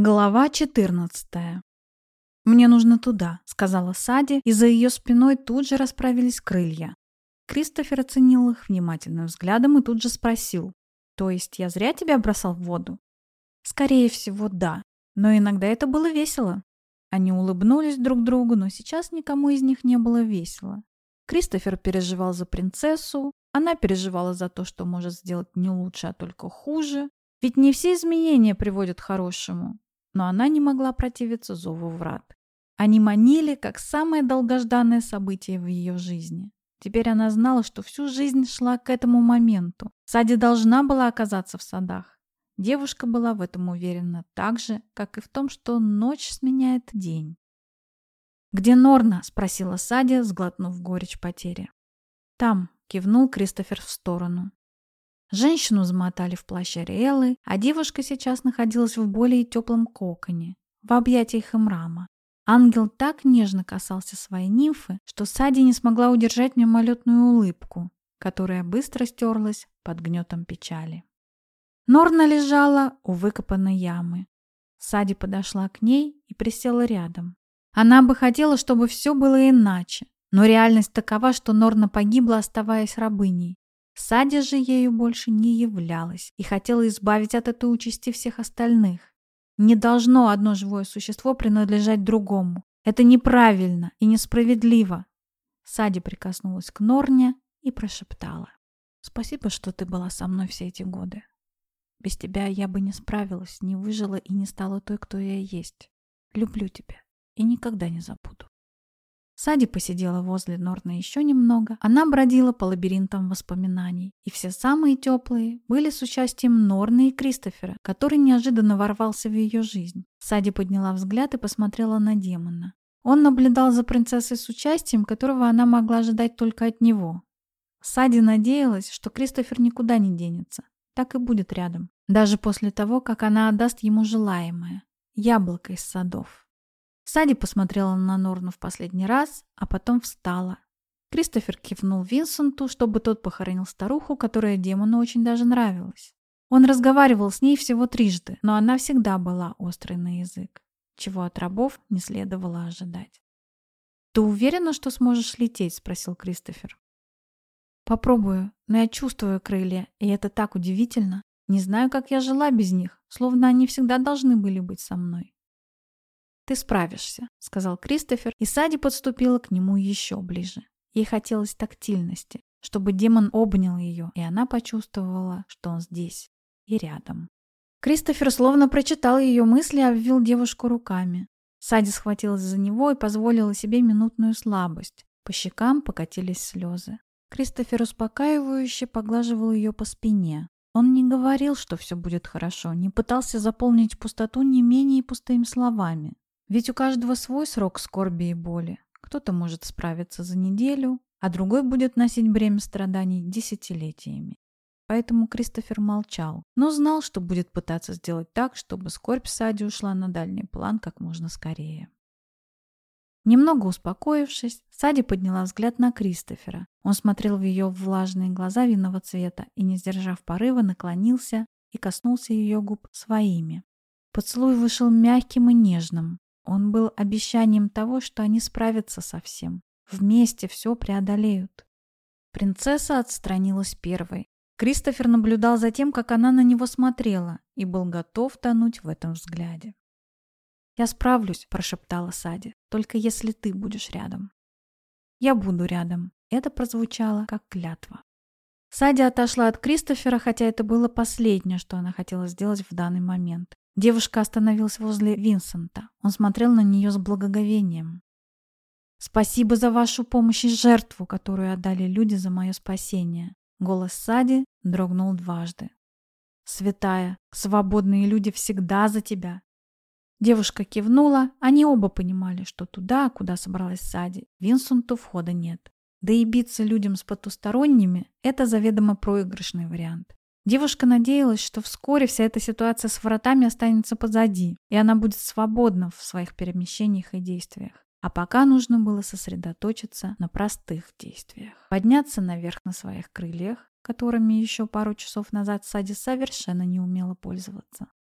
Глава 14. «Мне нужно туда», — сказала Сади, и за ее спиной тут же расправились крылья. Кристофер оценил их внимательным взглядом и тут же спросил: «То есть я зря тебя бросал в воду?» «Скорее всего, да. Но иногда это было весело». Они улыбнулись друг другу, но сейчас никому из них не было весело. Кристофер переживал за принцессу, она переживала за то, что может сделать не лучше, а только хуже. Ведь не все изменения приводят к хорошему. Но она не могла противиться зову врат. Они манили, как самое долгожданное событие в ее жизни. Теперь она знала, что всю жизнь шла к этому моменту. Сади должна была оказаться в садах. Девушка была в этом уверена так же, как и в том, что ночь сменяет день. «Где Норна?» — спросила Сади, сглотнув горечь потери. «Там», — кивнул Кристофер в сторону. Женщину замотали в плащ Ариэлы, а девушка сейчас находилась в более теплом коконе, в объятиях Имрама. Ангел так нежно касался своей нимфы, что Сади не смогла удержать мимолетную улыбку, которая быстро стерлась под гнетом печали. Норна лежала у выкопанной ямы. Сади подошла к ней и присела рядом. Она бы хотела, чтобы все было иначе, но реальность такова, что Норна погибла, оставаясь рабыней. Сади же ею больше не являлась и хотела избавить от этой участи всех остальных. Не должно одно живое существо принадлежать другому. Это неправильно и несправедливо. Сади прикоснулась к Норне и прошептала: «Спасибо, что ты была со мной все эти годы. Без тебя я бы не справилась, не выжила и не стала той, кто я есть. Люблю тебя и никогда не забуду». Сади посидела возле Норны еще немного. Она бродила по лабиринтам воспоминаний. И все самые теплые были с участием Норны и Кристофера, который неожиданно ворвался в ее жизнь. Сади подняла взгляд и посмотрела на демона. Он наблюдал за принцессой с участием, которого она могла ожидать только от него. Сади надеялась, что Кристофер никуда не денется. Так и будет рядом. Даже после того, как она отдаст ему желаемое. Яблоко из садов. Сади посмотрела на Норну в последний раз, а потом встала. Кристофер кивнул Винсенту, чтобы тот похоронил старуху, которая демону очень даже нравилась. Он разговаривал с ней всего трижды, но она всегда была острой на язык, чего от рабов не следовало ожидать. «Ты уверена, что сможешь лететь?» — спросил Кристофер. «Попробую, но я чувствую крылья, и это так удивительно. Не знаю, как я жила без них, словно они всегда должны были быть со мной». «Ты справишься», — сказал Кристофер, и Сади подступила к нему еще ближе. Ей хотелось тактильности, чтобы демон обнял ее, и она почувствовала, что он здесь и рядом. Кристофер словно прочитал ее мысли и обвил девушку руками. Сади схватилась за него и позволила себе минутную слабость. По щекам покатились слезы. Кристофер успокаивающе поглаживал ее по спине. Он не говорил, что все будет хорошо, не пытался заполнить пустоту не менее пустыми словами. Ведь у каждого свой срок скорби и боли. Кто-то может справиться за неделю, а другой будет носить бремя страданий десятилетиями. Поэтому Кристофер молчал, но знал, что будет пытаться сделать так, чтобы скорбь Сади ушла на дальний план как можно скорее. Немного успокоившись, Сади подняла взгляд на Кристофера. Он смотрел в ее влажные глаза винного цвета и, не сдержав порыва, наклонился и коснулся ее губ своими. Поцелуй вышел мягким и нежным. Он был обещанием того, что они справятся со всем. Вместе все преодолеют. Принцесса отстранилась первой. Кристофер наблюдал за тем, как она на него смотрела, и был готов тонуть в этом взгляде. «Я справлюсь», – прошептала Сади, – «только если ты будешь рядом». «Я буду рядом». Это прозвучало как клятва. Сади отошла от Кристофера, хотя это было последнее, что она хотела сделать в данный момент. Девушка остановилась возле Винсента. Он смотрел на нее с благоговением. «Спасибо за вашу помощь и жертву, которую отдали люди за мое спасение». Голос Сади дрогнул дважды. «Святая, свободные люди всегда за тебя». Девушка кивнула. Они оба понимали, что туда, куда собралась Сади, Винсенту входа нет. Да и биться людям с потусторонними – это заведомо проигрышный вариант. Девушка надеялась, что вскоре вся эта ситуация с вратами останется позади, и она будет свободна в своих перемещениях и действиях. А пока нужно было сосредоточиться на простых действиях. Подняться наверх на своих крыльях, которыми еще пару часов назад Сади совершенно не умела пользоваться.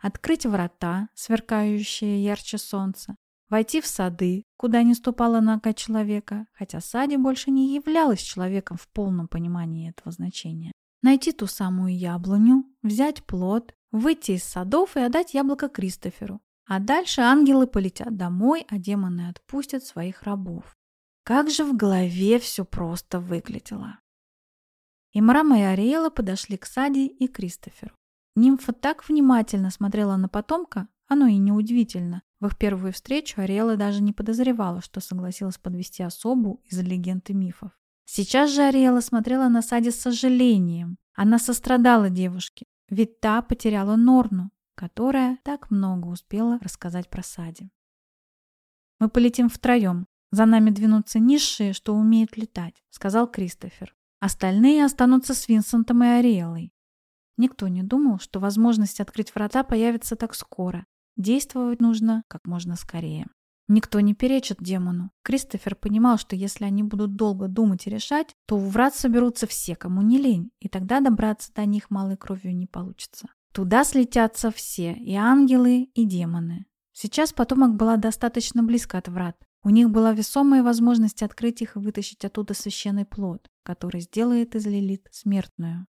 открыть врата, сверкающие ярче солнца, войти в сады, куда не ступала нога человека, хотя Сади больше не являлась человеком в полном понимании этого значения. Найти ту самую яблоню, взять плод, выйти из садов и отдать яблоко Кристоферу. А дальше ангелы полетят домой, а демоны отпустят своих рабов. Как же в голове все просто выглядело. Имрам и Ариэла подошли к Сади и Кристоферу. Нимфа так внимательно смотрела на потомка, оно и неудивительно. В их первую встречу Ариэла даже не подозревала, что согласилась подвести особу из легенд и мифов. Сейчас же Ариэла смотрела на Сади с сожалением. Она сострадала девушке, ведь та потеряла Норну, которая так много успела рассказать про Сади. «Мы полетим втроем. За нами двинутся низшие, что умеют летать», — сказал Кристофер. «Остальные останутся с Винсентом и Ариэлой». Никто не думал, что возможность открыть врата появится так скоро. Действовать нужно как можно скорее. Никто не перечит демону. Кристофер понимал, что если они будут долго думать и решать, то у врат соберутся все, кому не лень, и тогда добраться до них малой кровью не получится. Туда слетятся все, и ангелы, и демоны. Сейчас потомок была достаточно близко от врат. У них была весомая возможность открыть их и вытащить оттуда священный плод, который сделает из Лилит смертную.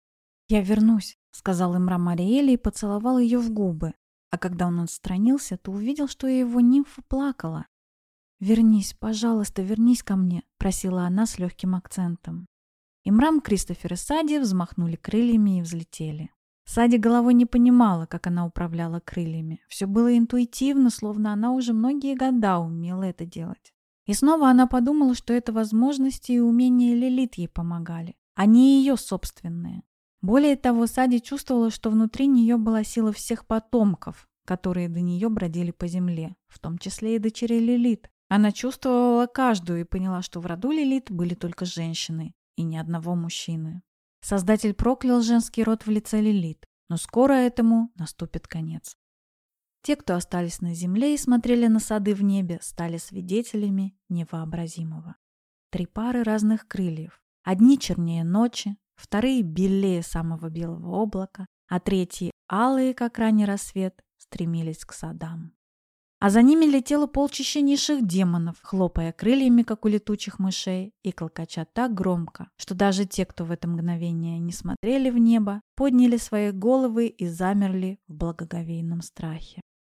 «Я вернусь», — сказал Имрам Ариэле и поцеловал ее в губы. А когда он отстранился, то увидел, что его нимфа плакала. «Вернись, пожалуйста, вернись ко мне», — просила она с легким акцентом. Имрам, Кристофер и Сади взмахнули крыльями и взлетели. Сади головой не понимала, как она управляла крыльями. Все было интуитивно, словно она уже многие года умела это делать. И снова она подумала, что это возможности и умения Лилит ей помогали, а не ее собственные. Более того, Сади чувствовала, что внутри нее была сила всех потомков, которые до нее бродили по земле, в том числе и дочерей Лилит. Она чувствовала каждую и поняла, что в роду Лилит были только женщины и ни одного мужчины. Создатель проклял женский род в лице Лилит, но скоро этому наступит конец. Те, кто остались на земле и смотрели на сады в небе, стали свидетелями невообразимого. 3 пары разных крыльев. Одни чернее ночи, вторые белее самого белого облака, а третьи, алые, как ранний рассвет, стремились к садам. А за ними летело полчища низших демонов, хлопая крыльями, как у летучих мышей, и клокоча так громко, что даже те, кто в это мгновение не смотрели в небо, подняли свои головы и замерли в благоговейном страхе.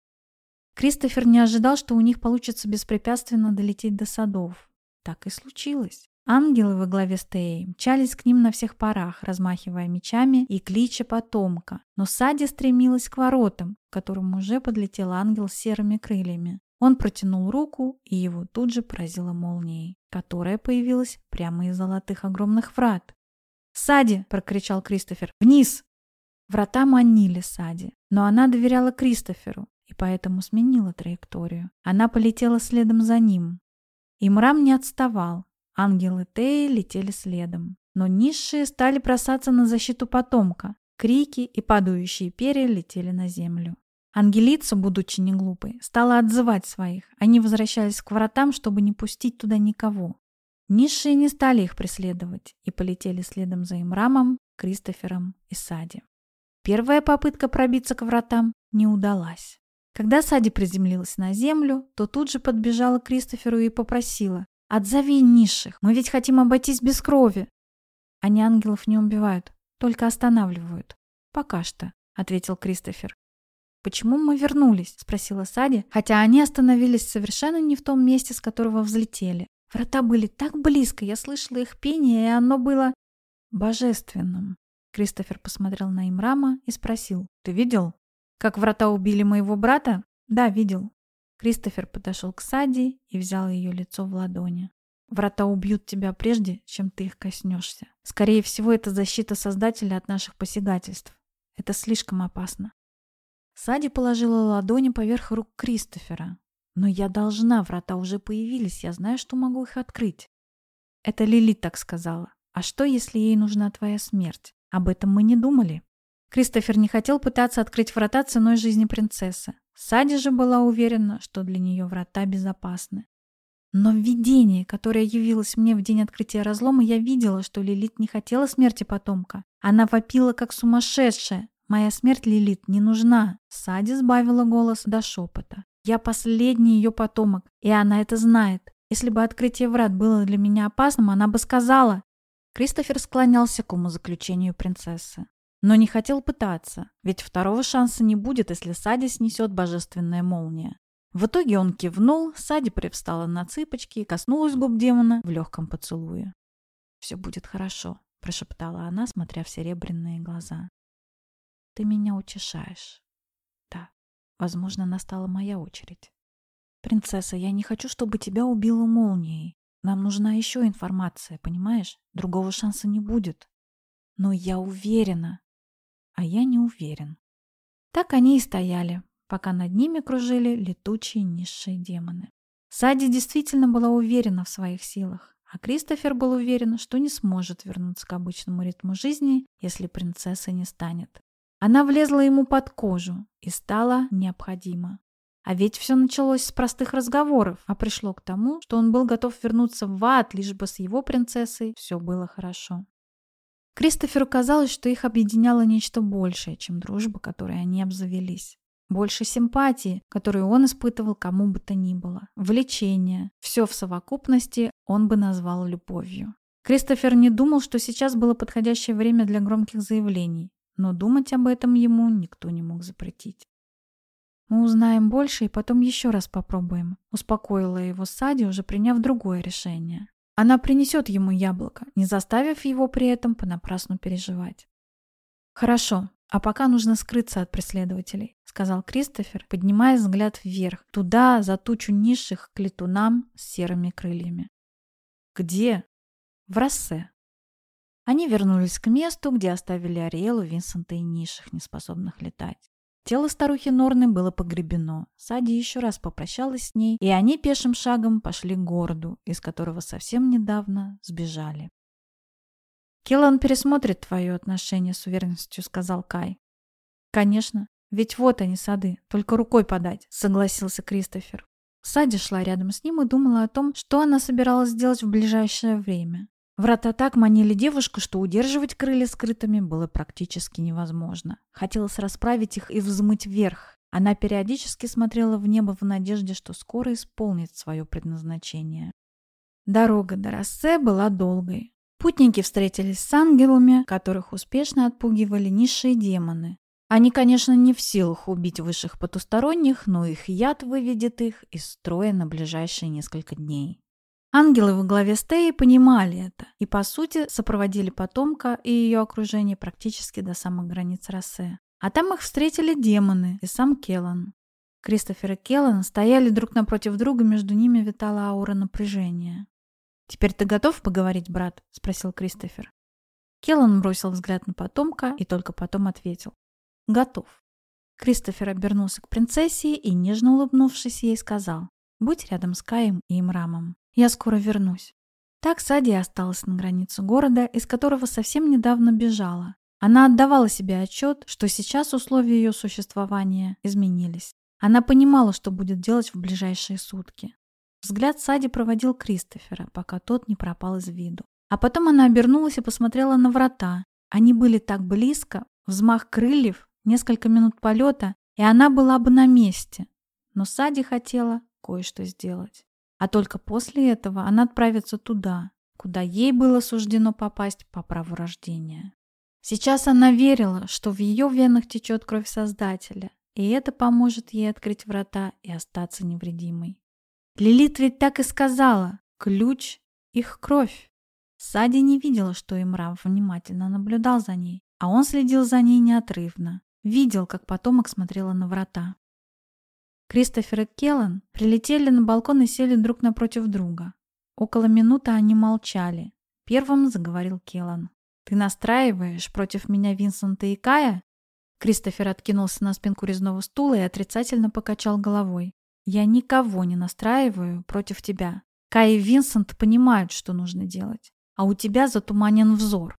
Кристофер не ожидал, что у них получится беспрепятственно долететь до садов. Так и случилось. Ангелы во главе с Теей мчались к ним на всех парах, размахивая мечами и клича потомка. Но Сади стремилась к воротам, к которым уже подлетел ангел с серыми крыльями. Он протянул руку, и его тут же поразило молнией, которая появилась прямо из золотых огромных врат. «Сади!» – прокричал Кристофер. «Вниз!» Врата манили Сади, но она доверяла Кристоферу и поэтому сменила траекторию. Она полетела следом за ним. Имрам не отставал. Ангелы Теи летели следом. Но низшие стали бросаться на защиту потомка. Крики и падающие перья летели на землю. Ангелица, будучи не глупой, стала отзывать своих. Они возвращались к вратам, чтобы не пустить туда никого. Низшие не стали их преследовать и полетели следом за Имрамом, Кристофером и Сади. Первая попытка пробиться к вратам не удалась. Когда Сади приземлилась на землю, то тут же подбежала к Кристоферу и попросила: «Отзови низших, мы ведь хотим обойтись без крови». «Они ангелов не убивают, только останавливают. Пока что», — ответил Кристофер. «Почему мы вернулись?» — спросила Сади, хотя они остановились совершенно не в том месте, с которого взлетели. Врата были так близко, я слышала их пение, и оно было божественным. Кристофер посмотрел на Имрама и спросил: «Ты видел, как врата убили моего брата?» «Да, видел». Кристофер подошел к Сади и взял ее лицо в ладони. «Врата убьют тебя прежде, чем ты их коснешься. Скорее всего, это защита Создателя от наших посягательств. Это слишком опасно». Сади положила ладони поверх рук Кристофера. «Но я должна, врата уже появились, я знаю, что могу их открыть». «Это Лилит так сказала. А что, если ей нужна твоя смерть? Об этом мы не думали». Кристофер не хотел пытаться открыть врата ценой жизни принцессы. Сади же была уверена, что для нее врата безопасны. Но в видении, которое явилось мне в день открытия разлома, я видела, что Лилит не хотела смерти потомка. Она вопила, как сумасшедшая, Моя смерть Лилит не нужна. Сади сбавила голос до шепота. Я последний ее потомок, и она это знает. Если бы открытие врат было для меня опасным, она бы сказала. Кристофер склонялся к умозаключению принцессы. Но не хотел пытаться, ведь второго шанса не будет, если Сади снесет божественная молния. В итоге он кивнул, Сади привстала на цыпочки и коснулась губ демона в легком поцелуе. «Все будет хорошо», – прошептала она, смотря в серебряные глаза. «Ты меня утешаешь». «Да, возможно, настала моя очередь». «Принцесса, я не хочу, чтобы тебя убило молнией. Нам нужна еще информация, понимаешь? Другого шанса не будет». «Но я уверена». «А я не уверен». Так они и стояли, пока над ними кружили летучие низшие демоны. Сади действительно была уверена в своих силах, а Кристофер был уверен, что не сможет вернуться к обычному ритму жизни, если принцессы не станет. Она влезла ему под кожу и стала необходима. А ведь все началось с простых разговоров, а пришло к тому, что он был готов вернуться в ад, лишь бы с его принцессой все было хорошо. Кристоферу казалось, что их объединяло нечто большее, чем дружба, которой они обзавелись. Больше симпатии, которую он испытывал кому бы то ни было. Влечение. Все в совокупности он бы назвал любовью. Кристофер не думал, что сейчас было подходящее время для громких заявлений, но думать об этом ему никто не мог запретить. «Мы узнаем больше и потом еще раз попробуем», — успокоила его Сади, уже приняв другое решение. Она принесет ему яблоко, не заставив его при этом понапрасну переживать. «Хорошо, а пока нужно скрыться от преследователей», — сказал Кристофер, поднимая взгляд вверх, туда, за тучу низших к летунам с серыми крыльями. «Где?» «В Россе». Они вернулись к месту, где оставили Ариэлу, Винсента и низших, неспособных летать. Тело старухи Норны было погребено. Сади еще раз попрощалась с ней, и они пешим шагом пошли к городу, из которого совсем недавно сбежали. «Келлан пересмотрит твое отношение с уверенностью», — сказал Кай. «Конечно, ведь вот они сады, только рукой подать», — согласился Кристофер. Сади шла рядом с ним и думала о том, что она собиралась сделать в ближайшее время. Врата так манили девушку, что удерживать крылья скрытыми было практически невозможно. Хотелось расправить их и взмыть вверх. Она периодически смотрела в небо в надежде, что скоро исполнит свое предназначение. Дорога до Россе была долгой. Путники встретились с ангелами, которых успешно отпугивали низшие демоны. Они, конечно, не в силах убить высших потусторонних, но их яд выведет их из строя на ближайшие несколько дней. Ангелы во главе с Теей понимали это и, по сути, сопроводили потомка и ее окружение практически до самых границ Россе. А там их встретили демоны и сам Келлан. Кристофер и Келлан стояли друг напротив друга, между ними витала аура напряжения. «Теперь ты готов поговорить, брат?» – спросил Кристофер. Келлан бросил взгляд на потомка и только потом ответил. «Готов». Кристофер обернулся к принцессе и, нежно улыбнувшись ей, сказал: «Будь рядом с Каем и Имрамом. Я скоро вернусь». Так Сади осталась на границе города, из которого совсем недавно бежала. Она отдавала себе отчет, что сейчас условия ее существования изменились. Она понимала, что будет делать в ближайшие сутки. Взгляд Сади проводил Кристофера, пока тот не пропал из виду. А потом она обернулась и посмотрела на врата. Они были так близко, взмах крыльев, несколько минут полета, и она была бы на месте. Но Сади хотела кое-что сделать. А только после этого она отправится туда, куда ей было суждено попасть по праву рождения. Сейчас она верила, что в ее венах течет кровь Создателя, и это поможет ей открыть врата и остаться невредимой. Лилит ведь так и сказала: ключ — их кровь. Сади не видела, что Имрам внимательно наблюдал за ней, а он следил за ней неотрывно. Видел, как потомок смотрела на врата. Кристофер и Келлан прилетели на балкон и сели друг напротив друга. Около минуты они молчали. Первым заговорил Келлан. «Ты настраиваешь против меня Винсента и Кая?» Кристофер откинулся на спинку резного стула и отрицательно покачал головой. «Я никого не настраиваю против тебя. Кай и Винсент понимают, что нужно делать, а у тебя затуманен взор».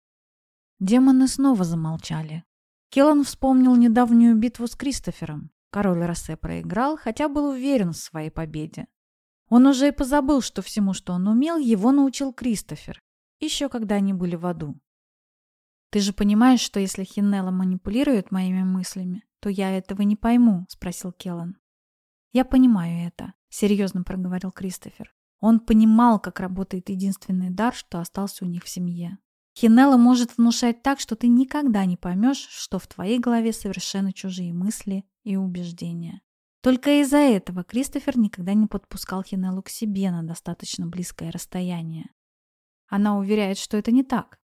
Демоны снова замолчали. Келлан вспомнил недавнюю битву с Кристофером. Король Россе проиграл, хотя был уверен в своей победе. Он уже и позабыл, что всему, что он умел, его научил Кристофер, еще когда они были в аду. «Ты же понимаешь, что если Хиннелла манипулирует моими мыслями, то я этого не пойму?» — спросил Келлан. «Я понимаю это», — серьезно проговорил Кристофер. Он понимал, как работает единственный дар, что остался у них в семье. Хиннелла может внушать так, что ты никогда не поймешь, что в твоей голове совершенно чужие мысли и убеждения. Только из-за этого Кристофер никогда не подпускал Хиннеллу к себе на достаточно близкое расстояние. Она уверяет, что это не так.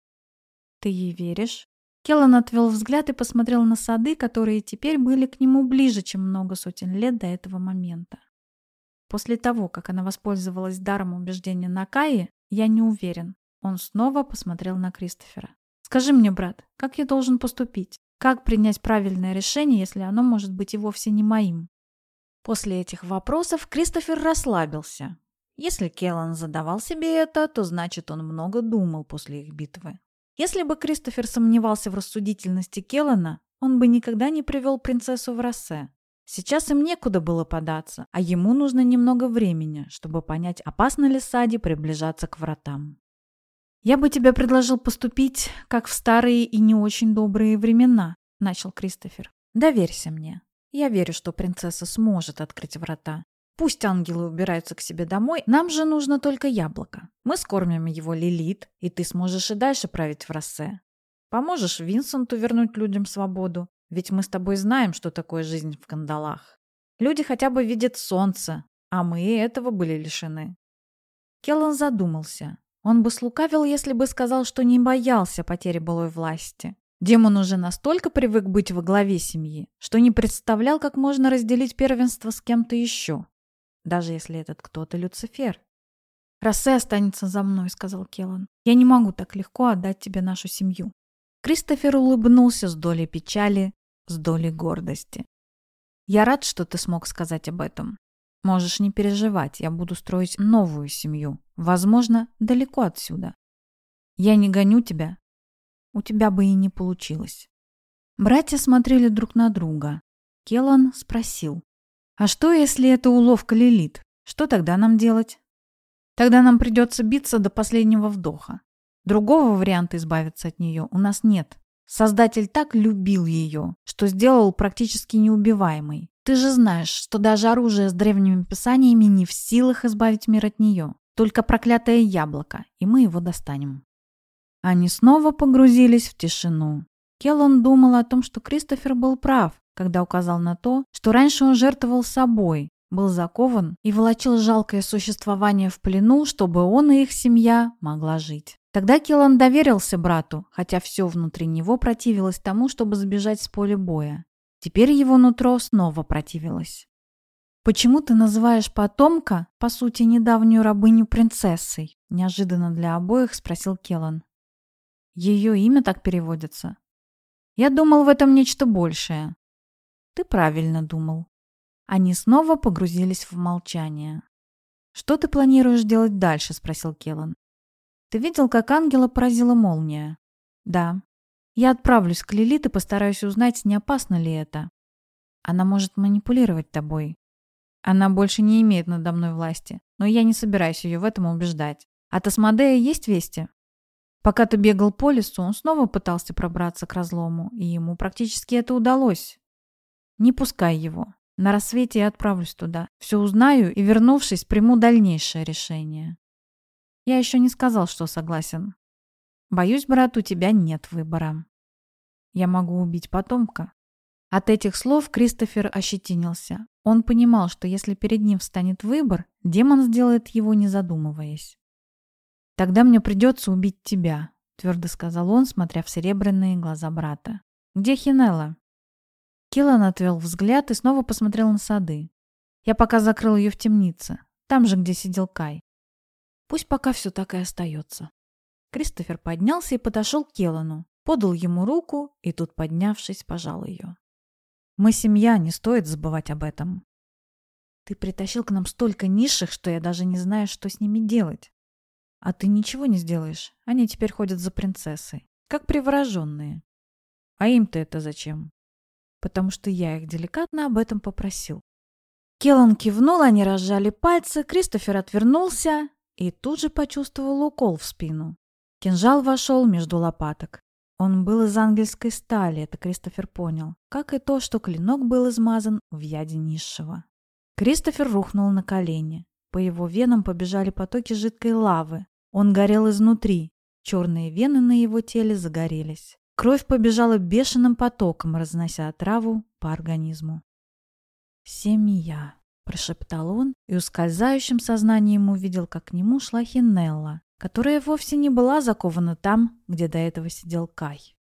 Ты ей веришь? Келлан отвел взгляд и посмотрел на сады, которые теперь были к нему ближе, чем много сотен лет до этого момента. После того, как она воспользовалась даром убеждения на Кае, я не уверен. Он снова посмотрел на Кристофера. «Скажи мне, брат, как я должен поступить? Как принять правильное решение, если оно может быть и вовсе не моим?» После этих вопросов Кристофер расслабился. Если Келлан задавал себе это, то значит он много думал после их битвы. Если бы Кристофер сомневался в рассудительности Келлана, он бы никогда не привел принцессу в Россе. Сейчас им некуда было податься, а ему нужно немного времени, чтобы понять, опасно ли Саде приближаться к вратам. «Я бы тебе предложил поступить, как в старые и не очень добрые времена», — начал Кристофер. «Доверься мне. Я верю, что принцесса сможет открыть врата. Пусть ангелы убираются к себе домой, нам же нужно только яблоко. Мы скормим его Лилит, и ты сможешь и дальше править в Россе. Поможешь Винсенту вернуть людям свободу, ведь мы с тобой знаем, что такое жизнь в кандалах. Люди хотя бы видят солнце, а мы и этого были лишены». Келлан задумался. Он бы слукавил, если бы сказал, что не боялся потери былой власти. Демон уже настолько привык быть во главе семьи, что не представлял, как можно разделить первенство с кем-то еще. Даже если этот кто-то Люцифер. «Россе останется за мной», — сказал Келлан. «Я не могу так легко отдать тебе нашу семью». Кристофер улыбнулся с долей печали, с долей гордости. «Я рад, что ты смог сказать об этом. Можешь не переживать, я буду строить новую семью, возможно, далеко отсюда. Я не гоню тебя. У тебя бы и не получилось». Братья смотрели друг на друга. Келлан спросил: «А что, если это уловка Лилит? Что тогда нам делать?» «Тогда нам придется биться до последнего вдоха. Другого варианта избавиться от нее у нас нет. Создатель так любил ее, что сделал практически неубиваемой. Ты же знаешь, что даже оружие с древними писаниями не в силах избавить мир от нее. Только проклятое яблоко, и мы его достанем». Они снова погрузились в тишину. Келлан думал о том, что Кристофер был прав, когда указал на то, что раньше он жертвовал собой, был закован и волочил жалкое существование в плену, чтобы он и их семья могла жить. Тогда Келлан доверился брату, хотя все внутри него противилось тому, чтобы сбежать с поля боя. Теперь его нутро снова противилось. «Почему ты называешь потомка, по сути, недавнюю рабыню принцессой?» – неожиданно для обоих спросил Келлан. «Ее имя так переводится?» «Я думал, в этом нечто большее». «Ты правильно думал». Они снова погрузились в молчание. «Что ты планируешь делать дальше?» – спросил Келлан. «Ты видел, как ангела поразила молния?» «Да. Я отправлюсь к Лилит и постараюсь узнать, не опасно ли это. Она может манипулировать тобой. Она больше не имеет надо мной власти, но я не собираюсь ее в этом убеждать. От Асмодея есть вести?» «Пока ты бегал по лесу, он снова пытался пробраться к разлому, и ему практически это удалось. Не пускай его. На рассвете я отправлюсь туда. Все узнаю и, вернувшись, приму дальнейшее решение». «Я еще не сказал, что согласен. Боюсь, брат, у тебя нет выбора. Я могу убить потомка». От этих слов Кристофер ощетинился. Он понимал, что если перед ним встанет выбор, демон сделает его, не задумываясь. «Тогда мне придется убить тебя», — твердо сказал он, смотря в серебряные глаза брата. «Где Хиннелла?» Келлан отвел взгляд и снова посмотрел на сады. «Я пока закрыл ее в темнице, там же, где сидел Кай. Пусть пока все так и остается». Кристофер поднялся и подошел к Келлану, подал ему руку и тут, поднявшись, пожал ее. «Мы семья, не стоит забывать об этом. Ты притащил к нам столько низших, что я даже не знаю, что с ними делать. А ты ничего не сделаешь, они теперь ходят за принцессой, как привороженные. А им-то это зачем?» «Потому что я их деликатно об этом попросил». Келлан кивнул, они разжали пальцы, Кристофер отвернулся и тут же почувствовал укол в спину. Кинжал вошел между лопаток. Он был из ангельской стали, это Кристофер понял, как и то, что клинок был измазан в яде низшего. Кристофер рухнул на колени. По его венам побежали потоки жидкой лавы. Он горел изнутри. Черные вены на его теле загорелись. Кровь побежала бешеным потоком, разнося отраву по организму. «Семья», — прошептал он, и ускользающим сознанием увидел, как к нему шла Хинелла, которая вовсе не была закована там, где до этого сидел Кай.